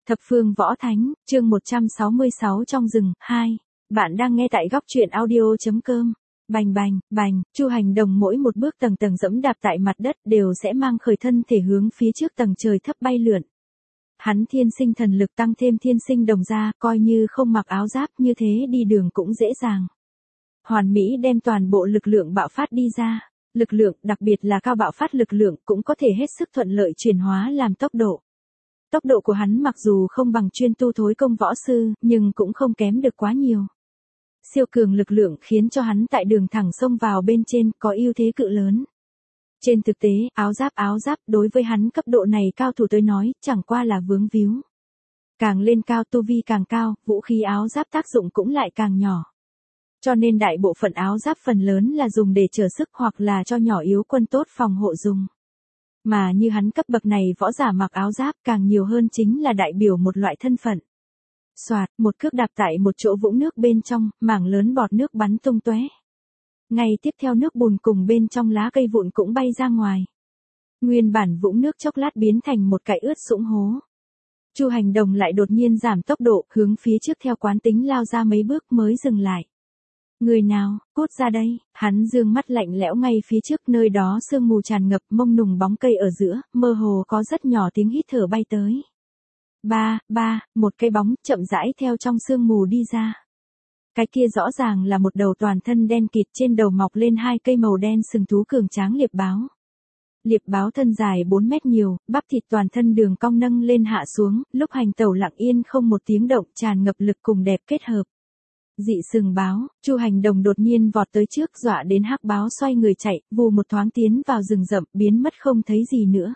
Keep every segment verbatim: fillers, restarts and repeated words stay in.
Thập phương võ thánh, chương một trăm sáu mươi sáu trong rừng, hai. Bạn đang nghe tại góc truyện audio.com. Bành bành, bành, Chu Hành Đồng mỗi một bước tầng tầng dẫm đạp tại mặt đất đều sẽ mang khởi thân thể hướng phía trước tầng trời thấp bay lượn. Hắn thiên sinh thần lực tăng thêm thiên sinh đồng ra, coi như không mặc áo giáp như thế đi đường cũng dễ dàng. Hoàn mỹ đem toàn bộ lực lượng bạo phát đi ra. Lực lượng, đặc biệt là cao bạo phát lực lượng cũng có thể hết sức thuận lợi chuyển hóa làm tốc độ. Tốc độ của hắn mặc dù không bằng chuyên tu thối công võ sư, nhưng cũng không kém được quá nhiều. Siêu cường lực lượng khiến cho hắn tại đường thẳng xông vào bên trên có ưu thế cự lớn. Trên thực tế, áo giáp áo giáp đối với hắn cấp độ này cao thủ tới nói, chẳng qua là vướng víu. Càng lên cao tu vi càng cao, vũ khí áo giáp tác dụng cũng lại càng nhỏ. Cho nên đại bộ phận áo giáp phần lớn là dùng để trở sức hoặc là cho nhỏ yếu quân tốt phòng hộ dùng. Mà như hắn cấp bậc này võ giả mặc áo giáp càng nhiều hơn chính là đại biểu một loại thân phận. Soạt, một cước đạp tại một chỗ vũng nước bên trong, mảng lớn bọt nước bắn tung tóe. Ngay tiếp theo nước bùn cùng bên trong lá cây vụn cũng bay ra ngoài. Nguyên bản vũng nước chốc lát biến thành một cái ướt sũng hố. Chu Hành Đồng lại đột nhiên giảm tốc độ, hướng phía trước theo quán tính lao ra mấy bước mới dừng lại. Người nào, cút ra đây, hắn dương mắt lạnh lẽo ngay phía trước nơi đó sương mù tràn ngập mông nùng bóng cây ở giữa, mơ hồ có rất nhỏ tiếng hít thở bay tới. Ba, ba, một cái bóng chậm rãi theo trong sương mù đi ra. Cái kia rõ ràng là một đầu toàn thân đen kịt trên đầu mọc lên hai cây màu đen sừng thú cường tráng liệp báo. Liệp báo thân dài bốn mét nhiều, bắp thịt toàn thân đường cong nâng lên hạ xuống, lúc hành tẩu lặng yên không một tiếng động tràn ngập lực cùng đẹp kết hợp. Dị sừng báo, Chu Hành Đồng đột nhiên vọt tới trước dọa đến hắc báo xoay người chạy, vù một thoáng tiến vào rừng rậm, biến mất không thấy gì nữa.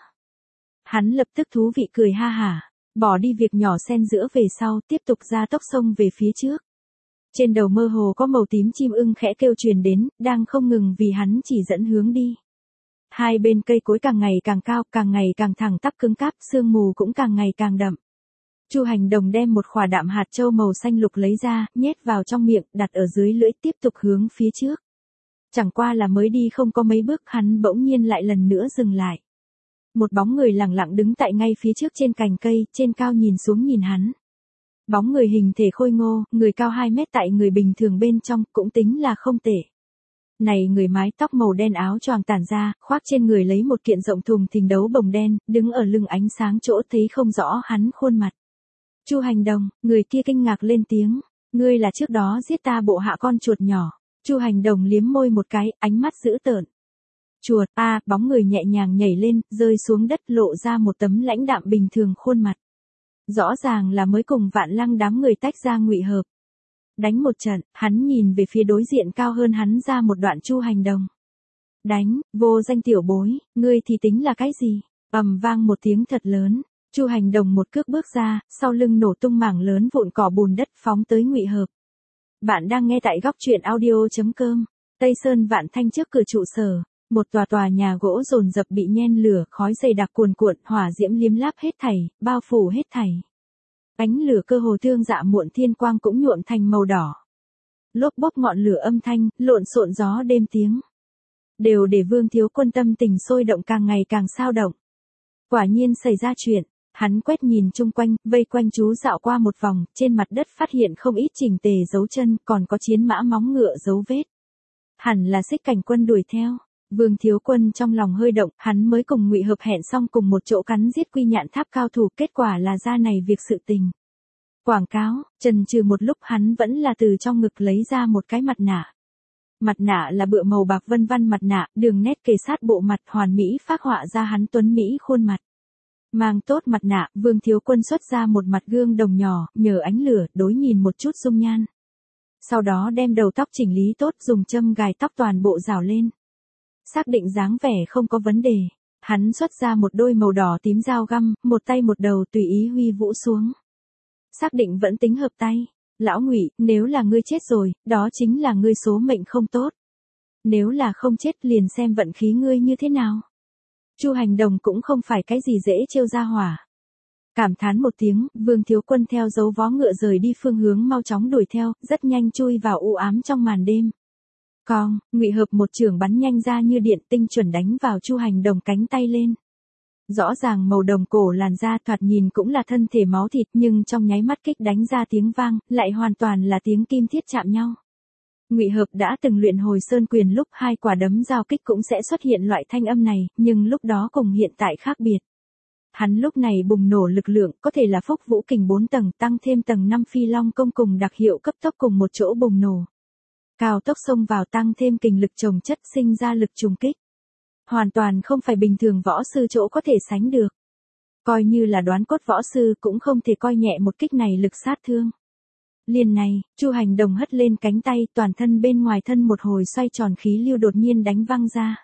Hắn lập tức thú vị cười ha hả, bỏ đi việc nhỏ xen giữa về sau, tiếp tục ra tốc sông về phía trước. Trên đầu mơ hồ có màu tím chim ưng khẽ kêu truyền đến, đang không ngừng vì hắn chỉ dẫn hướng đi. Hai bên cây cối càng ngày càng cao, càng ngày càng thẳng tắp cứng cáp, sương mù cũng càng ngày càng đậm. Chu Hành Đồng đem một khỏa đạm hạt châu màu xanh lục lấy ra, nhét vào trong miệng, đặt ở dưới lưỡi tiếp tục hướng phía trước. Chẳng qua là mới đi không có mấy bước hắn bỗng nhiên lại lần nữa dừng lại. Một bóng người lặng lặng đứng tại ngay phía trước trên cành cây, trên cao nhìn xuống nhìn hắn. Bóng người hình thể khôi ngô, người cao hai mét tại người bình thường bên trong cũng tính là không tệ. Này người mái tóc màu đen áo choàng tản ra, khoác trên người lấy một kiện rộng thùng thình đấu bồng đen, đứng ở lưng ánh sáng chỗ thấy không rõ hắn khuôn mặt. Chu Hành Đồng, người kia kinh ngạc lên tiếng, ngươi là trước đó giết ta bộ hạ con chuột nhỏ. Chu Hành Đồng liếm môi một cái, ánh mắt dữ tợn. Chuột, a, à, bóng người nhẹ nhàng nhảy lên, rơi xuống đất lộ ra một tấm lãnh đạm bình thường khuôn mặt. Rõ ràng là mới cùng Vạn Lăng đám người tách ra ngụy hợp. Đánh một trận, hắn nhìn về phía đối diện cao hơn hắn ra một đoạn Chu Hành Đồng. Đánh, vô danh tiểu bối, ngươi thì tính là cái gì? Ầm vang một tiếng thật lớn. Chu Hành Đồng một cước bước ra, sau lưng nổ tung mảng lớn vụn cỏ bùn đất phóng tới ngụy hợp. Bạn đang nghe tại góc truyện audio.com. Tây Sơn Vạn Thanh trước cửa trụ sở, một tòa tòa nhà gỗ dồn dập bị nhen lửa, khói dày đặc cuồn cuộn, hỏa diễm liếm láp hết thảy, bao phủ hết thảy. Ánh lửa cơ hồ thương dạ muộn thiên quang cũng nhuộm thành màu đỏ. Lốp bốp ngọn lửa âm thanh, lộn xộn gió đêm tiếng. Đều để Vương Thiếu Quân tâm tình sôi động càng ngày càng sao động. Quả nhiên xảy ra chuyện. Hắn quét nhìn chung quanh, vây quanh chú dạo qua một vòng, trên mặt đất phát hiện không ít chỉnh tề dấu chân, còn có chiến mã móng ngựa dấu vết. Hẳn là Xích Cảnh Quân đuổi theo. Vương Thiếu Quân trong lòng hơi động, hắn mới cùng ngụy hợp hẹn xong cùng một chỗ cắn giết Quy Nhạn Tháp cao thủ, kết quả là ra này việc sự tình. Quảng cáo, chần chừ một lúc hắn vẫn là từ trong ngực lấy ra một cái mặt nạ. Mặt nạ là bựa màu bạc vân vân mặt nạ, đường nét kề sát bộ mặt hoàn mỹ phác họa ra hắn tuấn mỹ khuôn mặt. Mang tốt mặt nạ, Vương Thiếu Quân xuất ra một mặt gương đồng nhỏ, nhờ ánh lửa, đối nhìn một chút dung nhan. Sau đó đem đầu tóc chỉnh lý tốt, dùng châm gài tóc toàn bộ rào lên. Xác định dáng vẻ không có vấn đề. Hắn xuất ra một đôi màu đỏ tím dao găm, một tay một đầu tùy ý huy vũ xuống. Xác định vẫn tính hợp tay. Lão Ngụy, nếu là ngươi chết rồi, đó chính là ngươi số mệnh không tốt. Nếu là không chết liền xem vận khí ngươi như thế nào. Chu Hành Đồng cũng không phải cái gì dễ trêu ra hỏa. Cảm thán một tiếng, Vương Thiếu Quân theo dấu vó ngựa rời đi phương hướng mau chóng đuổi theo, rất nhanh chui vào u ám trong màn đêm. Cong, ngụy hợp một chưởng bắn nhanh ra như điện tinh chuẩn đánh vào Chu Hành Đồng cánh tay lên. Rõ ràng màu đồng cổ làn da thoạt nhìn cũng là thân thể máu thịt, nhưng trong nháy mắt kích đánh ra tiếng vang, lại hoàn toàn là tiếng kim thiết chạm nhau. Ngụy Hợp đã từng luyện Hồi Sơn Quyền, lúc hai quả đấm giao kích cũng sẽ xuất hiện loại thanh âm này, nhưng lúc đó cùng hiện tại khác biệt. Hắn lúc này bùng nổ lực lượng, có thể là Phúc Vũ Kình bốn tầng tăng thêm tầng năm Phi Long Công cùng đặc hiệu cấp tốc cùng một chỗ bùng nổ. Cao tốc xông vào tăng thêm kình lực chồng chất sinh ra lực trùng kích. Hoàn toàn không phải bình thường võ sư chỗ có thể sánh được. Coi như là đoán cốt võ sư cũng không thể coi nhẹ một kích này lực sát thương. Liền này, Chu Hành Đồng hất lên cánh tay, toàn thân bên ngoài thân một hồi xoay tròn khí lưu đột nhiên đánh văng ra.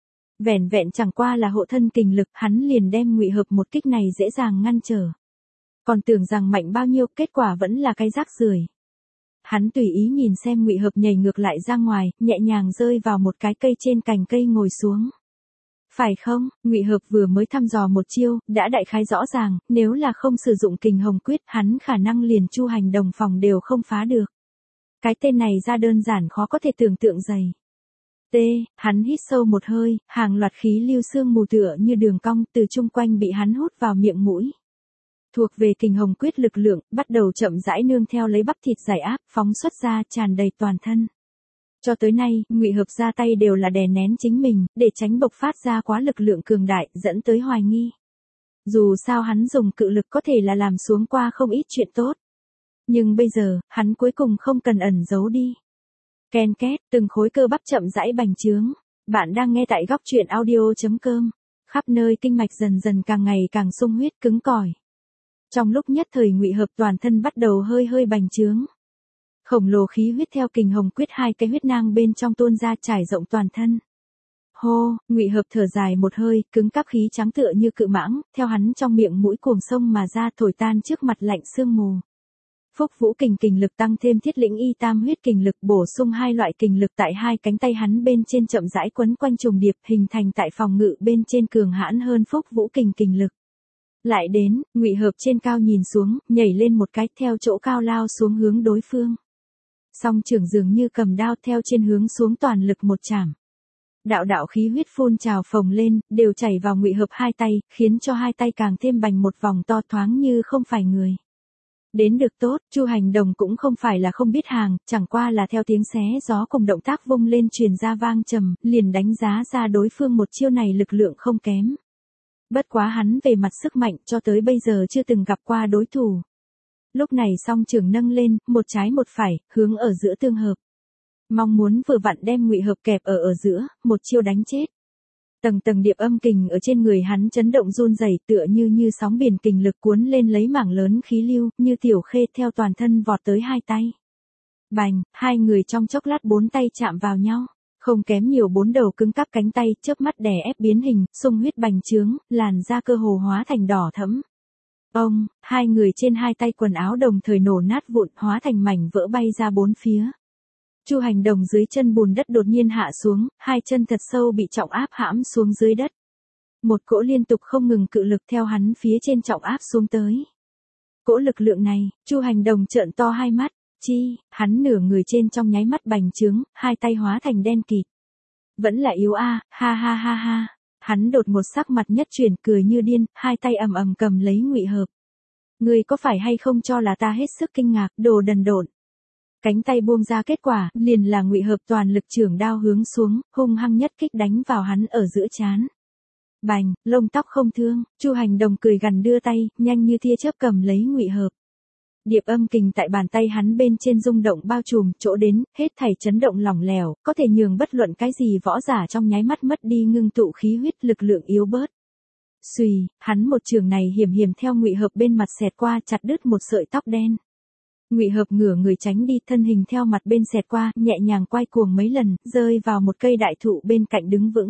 Vẻn vẹn chẳng qua là hộ thân kình lực, hắn liền đem Ngụy Hợp một kích này dễ dàng ngăn trở. Còn tưởng rằng mạnh bao nhiêu, kết quả vẫn là cái rác rưởi. Hắn tùy ý nhìn xem Ngụy Hợp nhảy ngược lại ra ngoài, nhẹ nhàng rơi vào một cái cây trên cành cây ngồi xuống. Phải không? Ngụy Hợp vừa mới thăm dò một chiêu, đã đại khái rõ ràng, nếu là không sử dụng Kình Hồng Quyết, hắn khả năng liền Chu Hành Đồng phòng đều không phá được. Cái tên này ra đơn giản khó có thể tưởng tượng dày. T, hắn hít sâu một hơi, hàng loạt khí lưu sương mù tựa như đường cong từ chung quanh bị hắn hút vào miệng mũi. Thuộc về Kình Hồng Quyết lực lượng, bắt đầu chậm rãi nương theo lấy bắp thịt giải áp, phóng xuất ra tràn đầy toàn thân. Cho tới nay, Ngụy Hợp ra tay đều là đè nén chính mình, để tránh bộc phát ra quá lực lượng cường đại, dẫn tới hoài nghi. Dù sao hắn dùng cự lực có thể là làm xuống qua không ít chuyện tốt. Nhưng bây giờ, hắn cuối cùng không cần ẩn giấu đi. Ken két, từng khối cơ bắp chậm rãi bành trướng. Bạn đang nghe tại góc truyện audio chấm com. Khắp nơi kinh mạch dần dần càng ngày càng sung huyết cứng cỏi. Trong lúc nhất thời Ngụy Hợp toàn thân bắt đầu hơi hơi bành trướng. Khổng lồ khí huyết theo Kình Hồng Quyết hai cái huyết nang bên trong tuôn ra trải rộng toàn thân. Hô, Ngụy Hợp thở dài một hơi, cứng cáp khí trắng tựa như cự mãng, theo hắn trong miệng mũi cuồng sông mà ra, thổi tan trước mặt lạnh sương mù. Phúc Vũ Kình kình lực tăng thêm Thiết Lĩnh Y Tam huyết kình lực, bổ sung hai loại kình lực tại hai cánh tay hắn bên trên chậm rãi quấn quanh trùng điệp, hình thành tại phòng ngự bên trên cường hãn hơn Phúc Vũ Kình kình lực. Lại đến, Ngụy Hợp trên cao nhìn xuống, nhảy lên một cái, theo chỗ cao lao xuống hướng đối phương. Song trưởng dường như cầm đao, theo trên hướng xuống toàn lực một chảm. Đạo đạo khí huyết phun trào phồng lên, đều chảy vào Ngụy Hợp hai tay, khiến cho hai tay càng thêm bành một vòng to, thoáng như không phải người. Đến được tốt, Chu Hành Đồng cũng không phải là không biết hàng, chẳng qua là theo tiếng xé gió cùng động tác vung lên truyền ra vang trầm, liền đánh giá ra đối phương một chiêu này lực lượng không kém. Bất quá hắn về mặt sức mạnh cho tới bây giờ chưa từng gặp qua đối thủ. Lúc này song trường nâng lên, một trái một phải, hướng ở giữa tương hợp. Mong muốn vừa vặn đem Ngụy Hợp kẹp ở ở giữa, một chiêu đánh chết. Tầng tầng điệp âm kình ở trên người hắn chấn động run rẩy, tựa như như sóng biển kình lực cuốn lên lấy mảng lớn khí lưu, như tiểu khê theo toàn thân vọt tới hai tay. Bành, hai người trong chốc lát bốn tay chạm vào nhau, không kém nhiều bốn đầu cứng cáp cánh tay, chớp mắt đè ép biến hình, sung huyết bành trướng, làn da cơ hồ hóa thành đỏ thẫm. Ông, hai người trên hai tay quần áo đồng thời nổ nát vụn, hóa thành mảnh vỡ bay ra bốn phía. Chu Hành Đồng dưới chân bùn đất đột nhiên hạ xuống, hai chân thật sâu bị trọng áp hãm xuống dưới đất. Một cỗ liên tục không ngừng cự lực theo hắn phía trên trọng áp xuống tới. Cỗ lực lượng này, Chu Hành Đồng trợn to hai mắt, chi, hắn nửa người trên trong nháy mắt bành trướng, hai tay hóa thành đen kịt. Vẫn là yếu a, ha ha ha ha. Hắn đột một sắc mặt nhất chuyển, cười như điên, hai tay ầm ầm cầm lấy Ngụy Hợp. Ngươi có phải hay không cho là ta hết sức kinh ngạc, đồ đần độn. Cánh tay buông ra, kết quả liền là Ngụy Hợp toàn lực chưởng đao hướng xuống, hung hăng nhất kích đánh vào hắn ở giữa trán. Bành, lông tóc không thương, Chu Hành Đồng cười gằn đưa tay, nhanh như tia chớp cầm lấy Ngụy Hợp. Điệp âm kình tại bàn tay hắn bên trên rung động bao trùm, chỗ đến, hết thảy chấn động lỏng lẻo, có thể nhường bất luận cái gì võ giả trong nháy mắt mất đi ngưng tụ khí huyết, lực lượng yếu bớt. Xùy, hắn một trường này hiểm hiểm theo Ngụy Hợp bên mặt xẹt qua, chặt đứt một sợi tóc đen. Ngụy Hợp ngửa người tránh đi, thân hình theo mặt bên xẹt qua, nhẹ nhàng quay cuồng mấy lần, rơi vào một cây đại thụ bên cạnh đứng vững.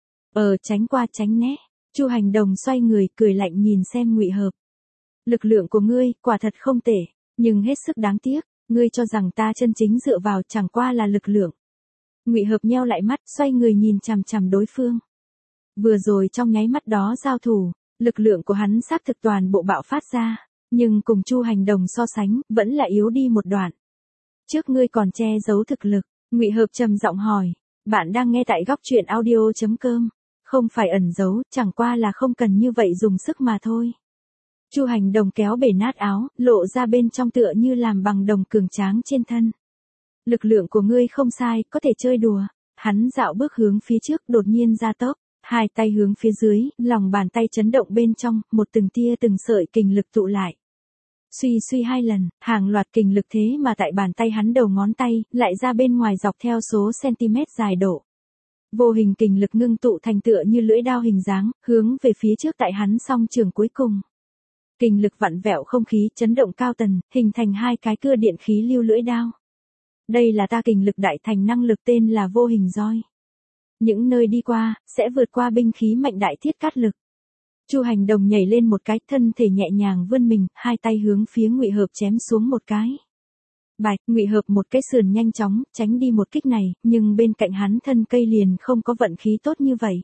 Ờ, tránh qua tránh né. Chu Hành Đồng xoay người, cười lạnh nhìn xem Ngụy Hợp. Lực lượng của ngươi, quả thật không tệ, nhưng hết sức đáng tiếc, ngươi cho rằng ta chân chính dựa vào chẳng qua là lực lượng. Ngụy Hợp nheo lại mắt, xoay người nhìn chằm chằm đối phương. Vừa rồi trong nháy mắt đó giao thủ, lực lượng của hắn xác thực toàn bộ bạo phát ra, nhưng cùng Chu Hành Đồng so sánh, vẫn là yếu đi một đoạn. Trước ngươi còn che giấu thực lực, Ngụy Hợp trầm giọng hỏi. Bạn đang nghe tại góc truyện audio chấm com. Không phải ẩn giấu, chẳng qua là không cần như vậy dùng sức mà thôi. Chu Hành Đồng kéo bể nát áo, lộ ra bên trong tựa như làm bằng đồng cường tráng trên thân. Lực lượng của ngươi không sai, có thể chơi đùa. Hắn dạo bước hướng phía trước đột nhiên ra tốc, hai tay hướng phía dưới, lòng bàn tay chấn động bên trong, một từng tia từng sợi kình lực tụ lại. Suy suy hai lần, hàng loạt kình lực thế mà tại bàn tay hắn đầu ngón tay, lại ra bên ngoài dọc theo số cm dài độ. Vô hình kình lực ngưng tụ thành tựa như lưỡi đao hình dáng, hướng về phía trước tại hắn song trường cuối cùng. Kình lực vặn vẹo không khí, chấn động cao tần, hình thành hai cái cưa điện khí lưu lưỡi đao. Đây là ta kình lực đại thành năng lực tên là vô hình roi. Những nơi đi qua, sẽ vượt qua binh khí mạnh đại thiết cát lực. Chu Hành Đồng nhảy lên một cái, thân thể nhẹ nhàng vươn mình, hai tay hướng phía Ngụy Hợp chém xuống một cái. Bạch, Ngụy Hợp một cái sườn nhanh chóng, tránh đi một kích này, nhưng bên cạnh hắn thân cây liền không có vận khí tốt như vậy.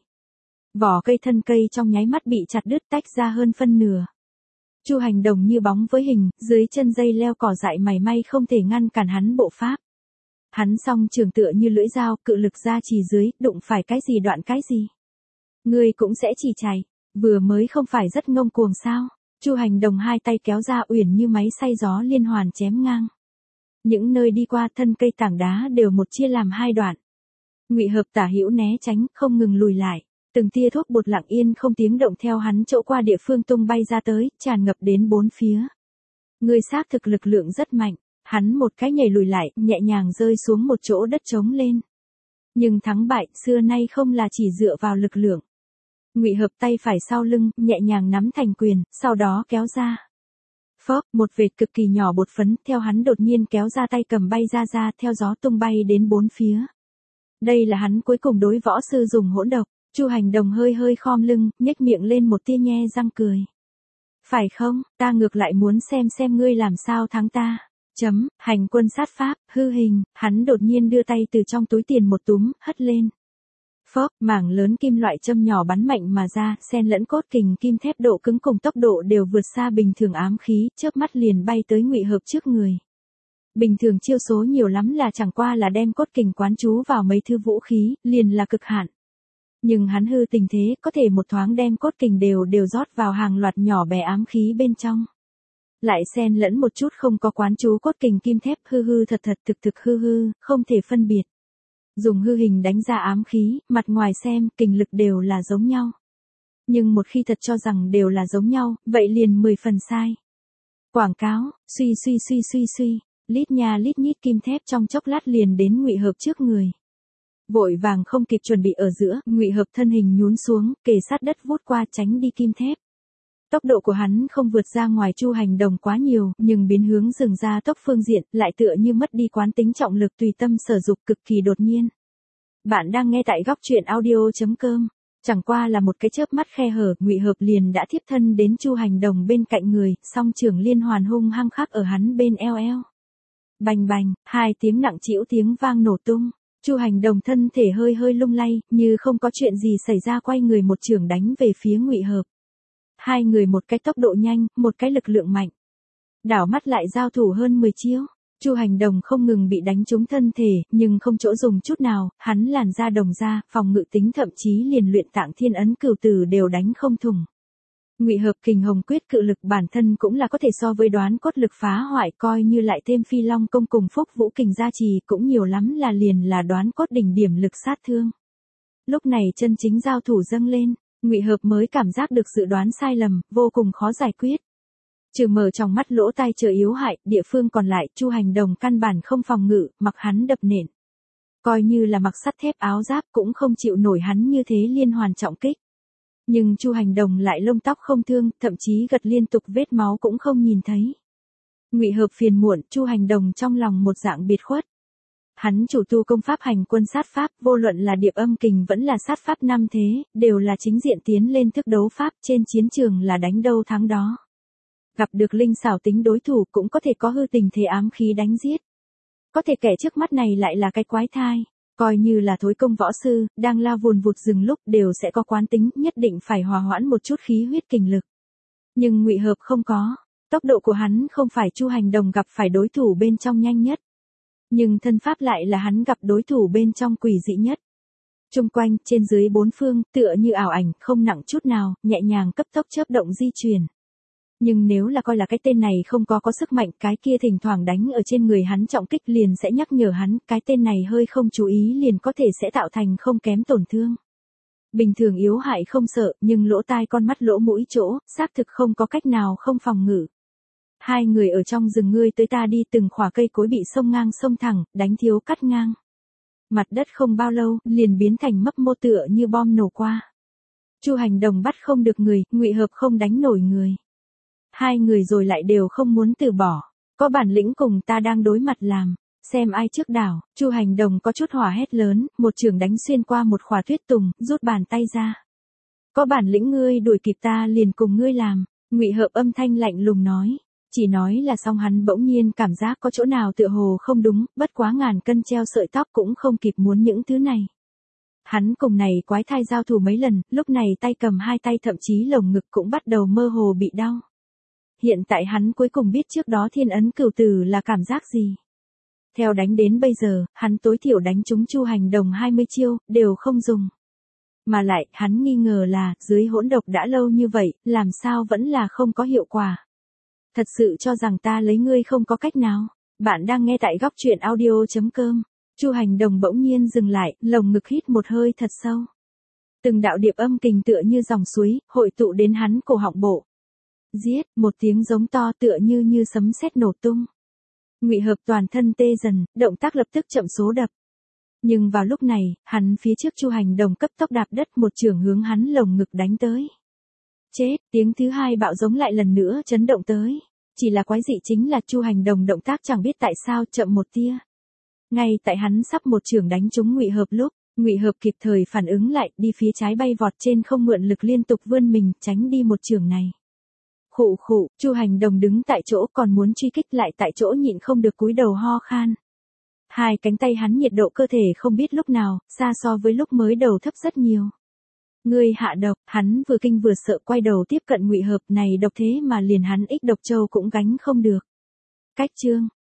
Vỏ cây thân cây trong nháy mắt bị chặt đứt tách ra hơn phân nửa. Chu Hành Đồng như bóng với hình, dưới chân dây leo cỏ dại mảy may không thể ngăn cản hắn bộ pháp. Hắn song trường tựa như lưỡi dao, cự lực ra chỉ dưới, đụng phải cái gì đoạn cái gì. Ngươi cũng sẽ chỉ chạy, vừa mới không phải rất ngông cuồng sao? Chu Hành Đồng hai tay kéo ra uyển như máy xay gió liên hoàn chém ngang. Những nơi đi qua thân cây tảng đá đều một chia làm hai đoạn. Ngụy Hợp tả hữu né tránh, không ngừng lùi lại. Từng tia thuốc bột lặng yên không tiếng động theo hắn chỗ qua địa phương tung bay ra tới, tràn ngập đến bốn phía. Người xác thực lực lượng rất mạnh, hắn một cái nhảy lùi lại, nhẹ nhàng rơi xuống một chỗ đất trống lên. Nhưng thắng bại, xưa nay không là chỉ dựa vào lực lượng. Ngụy Hợp tay phải sau lưng, nhẹ nhàng nắm thành quyền, sau đó kéo ra. Phốc, một vệt cực kỳ nhỏ bột phấn, theo hắn đột nhiên kéo ra tay cầm bay ra ra, theo gió tung bay đến bốn phía. Đây là hắn cuối cùng đối võ sư dùng hỗn độc. Chu Hành Đồng hơi hơi khom lưng, nhếch miệng lên một tia nhe răng cười. Phải không, ta ngược lại muốn xem xem ngươi làm sao thắng ta. Chấm, hành quân sát pháp, hư hình, hắn đột nhiên đưa tay từ trong túi tiền một túm, hất lên. Phốc, mảng lớn kim loại châm nhỏ bắn mạnh mà ra, xen lẫn cốt kình kim thép độ cứng cùng tốc độ đều vượt xa bình thường ám khí, chớp mắt liền bay tới Ngụy Hợp trước người. Bình thường chiêu số nhiều lắm là chẳng qua là đem cốt kình quán chú vào mấy thứ vũ khí, liền là cực hạn. Nhưng hắn hư tình thế, có thể một thoáng đem cốt kình đều đều rót vào hàng loạt nhỏ bé ám khí bên trong. Lại xen lẫn một chút không có quán chú cốt kình kim thép, hư hư thật thật thực thực hư hư, không thể phân biệt. Dùng hư hình đánh ra ám khí, mặt ngoài xem, kình lực đều là giống nhau. Nhưng một khi thật cho rằng đều là giống nhau, vậy liền mười phần sai. Quảng cáo, suy suy suy suy suy, lít nha lít nhít kim thép trong chốc lát liền đến Ngụy Hợp trước người. Vội vàng không kịp chuẩn bị ở giữa, Ngụy Hợp thân hình nhún xuống, kề sát đất vút qua tránh đi kim thép. Tốc độ của hắn không vượt ra ngoài Chu Hành Đồng quá nhiều, nhưng biến hướng dừng ra tốc phương diện, lại tựa như mất đi quán tính trọng lực tùy tâm sở dục cực kỳ đột nhiên. Bạn đang nghe tại góc truyện audio chấm com. Chẳng qua là một cái chớp mắt khe hở, Ngụy Hợp liền đã thiếp thân đến Chu Hành Đồng bên cạnh người, song trường liên hoàn hung hăng khắc ở hắn bên eo eo. Bành bành, hai tiếng nặng trĩu tiếng vang nổ tung. Chu Hành Đồng thân thể hơi hơi lung lay, như không có chuyện gì xảy ra quay người một chưởng đánh về phía Ngụy Hợp. Hai người một cái tốc độ nhanh, một cái lực lượng mạnh. Đảo mắt lại giao thủ hơn mười chiêu. Chu Hành Đồng không ngừng bị đánh trúng thân thể, nhưng không chỗ dùng chút nào, hắn làn da đồng da, phòng ngự tính thậm chí liền luyện tạng thiên ấn cửu tử đều đánh không thủng. Ngụy Hợp kình hồng quyết cự lực bản thân cũng là có thể so với đoán cốt lực phá hoại, coi như lại thêm phi long công cùng phúc vũ kình gia trì cũng nhiều lắm là liền là đoán cốt đỉnh điểm lực sát thương. Lúc này chân chính giao thủ dâng lên, Ngụy Hợp mới cảm giác được dự đoán sai lầm, vô cùng khó giải quyết. Trừ mở trong mắt lỗ tai chờ yếu hại, địa phương còn lại Chu Hành Đồng căn bản không phòng ngự, mặc hắn đập nện. Coi như là mặc sắt thép áo giáp cũng không chịu nổi hắn như thế liên hoàn trọng kích. Nhưng Chu Hành Đồng lại lông tóc không thương, thậm chí gật liên tục vết máu cũng không nhìn thấy. Ngụy Hợp phiền muộn, Chu Hành Đồng trong lòng một dạng biệt khuất. Hắn chủ tu công pháp hành quân sát pháp, vô luận là điệp âm kình vẫn là sát pháp năm thế, đều là chính diện tiến lên thức đấu pháp, trên chiến trường là đánh đâu thắng đó. Gặp được linh xảo tính đối thủ cũng có thể có hư tình thế ám khí đánh giết. Có thể kẻ trước mắt này lại là cái quái thai, coi như là thối công võ sư, đang lao vùn vụt rừng lúc đều sẽ có quán tính, nhất định phải hòa hoãn một chút khí huyết kình lực. Nhưng Ngụy Hợp không có, tốc độ của hắn không phải Chu Hành Đồng gặp phải đối thủ bên trong nhanh nhất. Nhưng thân pháp lại là hắn gặp đối thủ bên trong quỷ dị nhất. Chung quanh, trên dưới bốn phương, tựa như ảo ảnh, không nặng chút nào, nhẹ nhàng cấp tốc chớp động di chuyển. Nhưng nếu là coi là cái tên này không có có sức mạnh, cái kia thỉnh thoảng đánh ở trên người hắn trọng kích liền sẽ nhắc nhở hắn, cái tên này hơi không chú ý liền có thể sẽ tạo thành không kém tổn thương. Bình thường yếu hại không sợ, nhưng lỗ tai con mắt lỗ mũi chỗ, xác thực không có cách nào không phòng ngự. Hai người ở trong rừng ngươi tới ta đi, từng khỏa cây cối bị sông ngang sông thẳng, đánh thiếu cắt ngang. Mặt đất không bao lâu, liền biến thành mấp mô tựa như bom nổ qua. Chu Hành Đồng bắt không được người, Ngụy Hợp không đánh nổi người. Hai người rồi lại đều không muốn từ bỏ. Có bản lĩnh cùng ta đang đối mặt làm. Xem ai trước đảo. Chu Hành Đồng có chút hỏa hét lớn, một chưởng đánh xuyên qua một khỏa tuyết tùng, rút bàn tay ra. Có bản lĩnh ngươi đuổi kịp ta liền cùng ngươi làm. Ngụy Hợp âm thanh lạnh lùng nói. Chỉ nói là xong hắn bỗng nhiên cảm giác có chỗ nào tựa hồ không đúng, bất quá ngàn cân treo sợi tóc cũng không kịp muốn những thứ này. Hắn cùng này quái thai giao thủ mấy lần, lúc này tay cầm hai tay thậm chí lồng ngực cũng bắt đầu mơ hồ bị đau. Hiện tại hắn cuối cùng biết trước đó thiên ấn cửu tử là cảm giác gì. Theo đánh đến bây giờ, hắn tối thiểu đánh trúng Chu Hành Đồng hai mươi chiêu, đều không dùng. Mà lại, hắn nghi ngờ là, dưới hỗn độc đã lâu như vậy, làm sao vẫn là không có hiệu quả. Thật sự cho rằng ta lấy ngươi không có cách nào. Bạn đang nghe tại góc truyện audio chấm com. Chu Hành Đồng bỗng nhiên dừng lại, lồng ngực hít một hơi thật sâu. Từng đạo điệp âm kình tựa như dòng suối, hội tụ đến hắn cổ họng bộ. Giết, một tiếng giống to tựa như như sấm sét nổ tung. Ngụy Hợp toàn thân tê dần, động tác lập tức chậm số đập. Nhưng vào lúc này, hắn phía trước Chu Hành Đồng cấp tốc đạp đất một chưởng hướng hắn lồng ngực đánh tới. Chết, tiếng thứ hai bạo giống lại lần nữa chấn động tới. Chỉ là quái dị chính là Chu Hành Đồng động tác chẳng biết tại sao chậm một tia. Ngay tại hắn sắp một chưởng đánh trúng Ngụy Hợp lúc, Ngụy Hợp kịp thời phản ứng lại, đi phía trái bay vọt trên không mượn lực liên tục vươn mình, tránh đi một chưởng này. Khụ khụ, Chu Hành Đồng đứng tại chỗ còn muốn truy kích lại tại chỗ nhịn không được cúi đầu ho khan. Hai cánh tay hắn nhiệt độ cơ thể không biết lúc nào, xa so với lúc mới đầu thấp rất nhiều. Ngươi hạ độc, hắn vừa kinh vừa sợ quay đầu tiếp cận Ngụy Hợp này độc thế mà liền hắn ích độc châu cũng gánh không được. Cách chương,